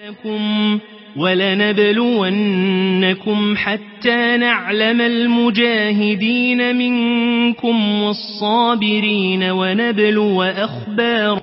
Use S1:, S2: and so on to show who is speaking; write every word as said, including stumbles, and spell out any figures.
S1: ولنبلونكم حتى نعلم المجاهدين منكم والصابرين ونبلو أخباركم.